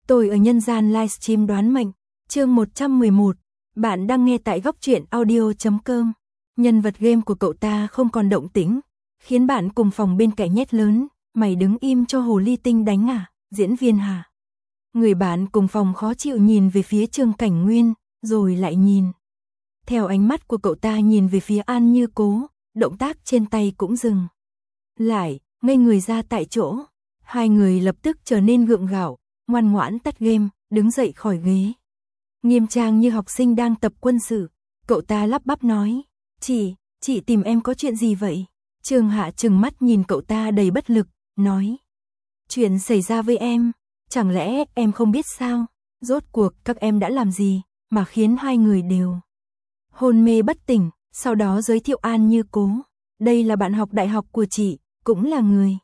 Tôi ở nhân gian livestream đoán mệnh, chương 111, bạn đang nghe tại góc truyện audio.com. Nhân vật game của cậu ta không còn động tĩnh, khiến bạn cùng phòng bên cạnh nhét lớn, mày đứng im cho hồ ly tinh đánh à, diễn viên hả? Người bạn cùng phòng khó chịu nhìn về phía Trương Cảnh Nguyên, rồi lại nhìn. Theo ánh mắt của cậu ta nhìn về phía An Như Cố, động tác trên tay cũng dừng. Lại, ngây người ra tại chỗ, hai người lập tức trở nên gượng gạo, ngoan ngoãn tắt game, đứng dậy khỏi ghế. Nghiêm trang như học sinh đang tập quân sự, cậu ta lắp bắp nói, chị tìm em có chuyện gì vậy? Trương Hạ trừng mắt nhìn cậu ta đầy bất lực, nói, chuyện xảy ra với em, chẳng lẽ em không biết sao? Rốt cuộc các em đã làm gì mà khiến hai người đều hôn mê bất tỉnh? Sau đó giới thiệu An Như Cố, đây là bạn học đại học của chị, cũng là người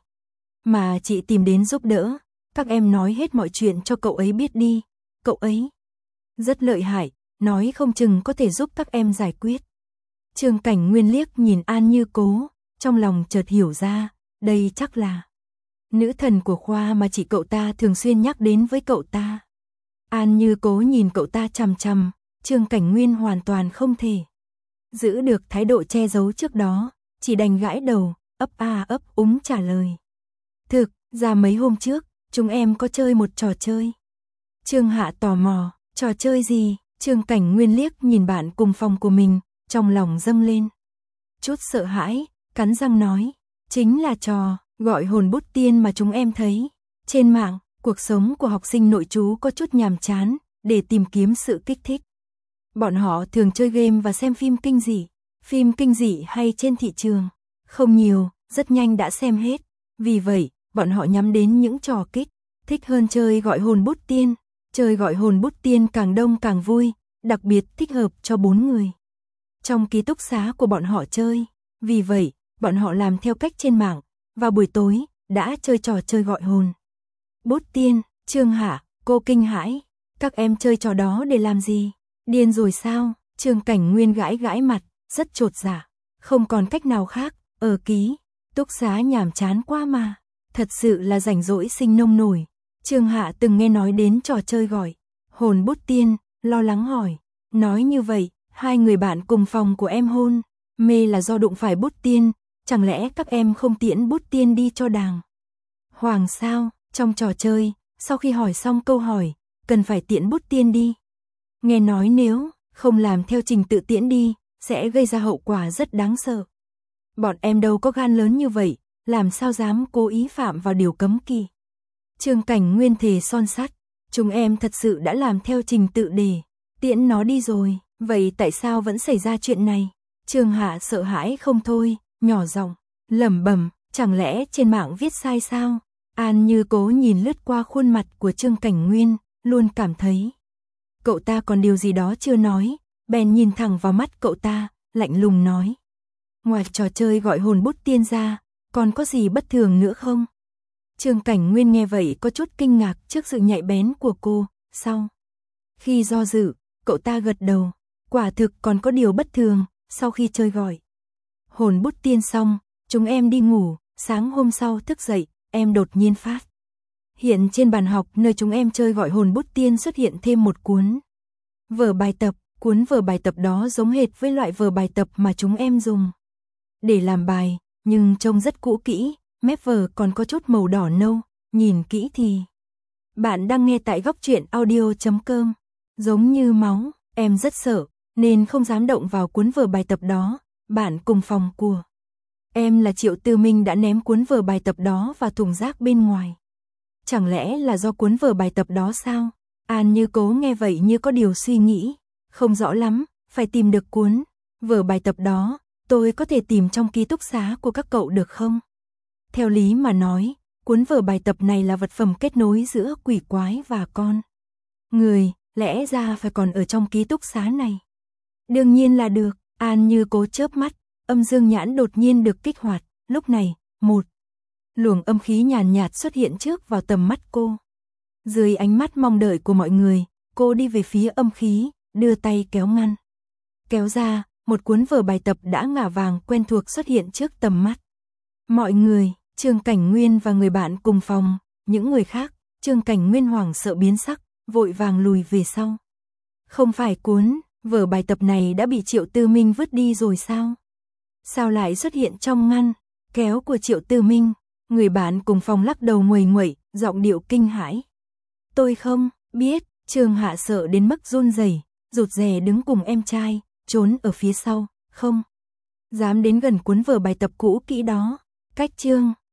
mà chị tìm đến giúp đỡ. Các em nói hết mọi chuyện cho cậu ấy biết đi, cậu ấy rất lợi hại, nói không chừng có thể giúp các em giải quyết. Trương Cảnh Nguyên liếc nhìn An Như Cố, trong lòng chợt hiểu ra, đây chắc là nữ thần của khoa mà chị cậu ta thường xuyên nhắc đến với cậu ta. An Như Cố nhìn cậu ta chằm chằm, Trương Cảnh Nguyên hoàn toàn không thể giữ được thái độ che giấu trước đó, chỉ đành gãi đầu, ấp úng trả lời. Thực ra mấy hôm trước, chúng em có chơi một trò chơi. Trương Hạ tò mò, trò chơi gì? Trương Cảnh Nguyên liếc nhìn bạn cùng phòng của mình, trong lòng dâng lên chút sợ hãi, cắn răng nói, chính là trò gọi hồn bút tiên mà chúng em thấy trên mạng. Cuộc sống của học sinh nội trú có chút nhàm chán, để tìm kiếm sự kích thích. Bọn họ thường chơi game và xem phim kinh dị hay trên thị trường. Không nhiều, rất nhanh đã xem hết. Vì vậy, bọn họ nhắm đến những trò kích thích hơn chơi gọi hồn bút tiên. Chơi gọi hồn bút tiên càng đông càng vui, đặc biệt thích hợp cho 4 người trong ký túc xá của bọn họ chơi. Vì vậy, bọn họ làm theo cách trên mạng, vào buổi tối, đã chơi trò chơi gọi hồn bút tiên. Trương Hạ, cô kinh hãi, các em chơi trò đó để làm gì? Điên rồi sao? Trương Cảnh Nguyên gãi gãi mặt, rất chột dạ, không còn cách nào khác, ở ký túc xá nhàm chán quá mà, thật sự là rảnh rỗi sinh nông nổi. Trương Hạ từng nghe nói đến trò chơi gọi hồn bút tiên, lo lắng hỏi, nói như vậy, hai người bạn cùng phòng của em hôn mê là do đụng phải bút tiên, chẳng lẽ các em không tiễn bút tiên đi cho đàng hoàng sao? Trong trò chơi, sau khi hỏi xong câu hỏi, cần phải tiễn bút tiên đi. Nghe nói nếu không làm theo trình tự tiễn đi, sẽ gây ra hậu quả rất đáng sợ. Bọn em đâu có gan lớn như vậy, làm sao dám cố ý phạm vào điều cấm kỵ. Trương Cảnh Nguyên thề son sắt, chúng em thật sự đã làm theo trình tự để tiễn nó đi rồi, vậy tại sao vẫn xảy ra chuyện này? Trương Hạ sợ hãi không thôi, nhỏ giọng lẩm bẩm, chẳng lẽ trên mạng viết sai sao? An Như Cố nhìn lướt qua khuôn mặt của Trương Cảnh Nguyên, luôn cảm thấy cậu ta còn điều gì đó chưa nói, bèn nhìn thẳng vào mắt cậu ta, lạnh lùng nói, ngoài trò chơi gọi hồn bút tiên ra, còn có gì bất thường nữa không? Trương Cảnh Nguyên nghe vậy có chút kinh ngạc trước sự nhạy bén của cô, sau khi do dự, cậu ta gật đầu, quả thực còn có điều bất thường. Sau khi chơi gọi hồn bút tiên xong, chúng em đi ngủ, sáng hôm sau thức dậy, em đột nhiên phát hiện trên bàn học nơi chúng em chơi gọi hồn bút tiên xuất hiện thêm một cuốn vở bài tập. Cuốn vở bài tập đó giống hệt với loại vở bài tập mà chúng em dùng để làm bài, nhưng trông rất cũ kỹ, mép vở còn có chút màu đỏ nâu, nhìn kỹ thì bạn đang nghe tại góc truyện audio.com, giống như máu. Em rất sợ, nên không dám động vào cuốn vở bài tập đó. Bạn cùng phòng của em là Triệu Tư Minh đã ném cuốn vở bài tập đó vào thùng rác bên ngoài. Chẳng lẽ là do cuốn vở bài tập đó sao? An Như Cố nghe vậy như có điều suy nghĩ, không rõ lắm, phải tìm được cuốn vở bài tập đó, tôi có thể tìm trong ký túc xá của các cậu được không? Theo lý mà nói, cuốn vở bài tập này là vật phẩm kết nối giữa quỷ quái và con người, lẽ ra phải còn ở trong ký túc xá này. Đương nhiên là được. An Như Cố chớp mắt, âm dương nhãn đột nhiên được kích hoạt, lúc này, một luồng âm khí nhàn nhạt xuất hiện trước vào tầm mắt cô. Dưới ánh mắt mong đợi của mọi người, cô đi về phía âm khí, đưa tay kéo ngăn. Kéo ra, một cuốn vở bài tập đã ngả vàng quen thuộc xuất hiện trước tầm mắt mọi người. Trương Cảnh Nguyên và người bạn cùng phòng, những người khác Trương Cảnh Nguyên hoảng sợ biến sắc, vội vàng lùi về sau. Không phải cuốn vở bài tập này đã bị Triệu Tư Minh vứt đi rồi sao? Sao lại xuất hiện trong ngăn kéo của Triệu Tư Minh? Người bạn cùng phòng lắc đầu nguầy nguậy, giọng điệu kinh hãi. Tôi không biết. Trương Hạ sợ đến mức run rẩy, rụt rè đứng cùng em trai, trốn ở phía sau, không dám đến gần cuốn vở bài tập cũ kỹ đó. Cách Trương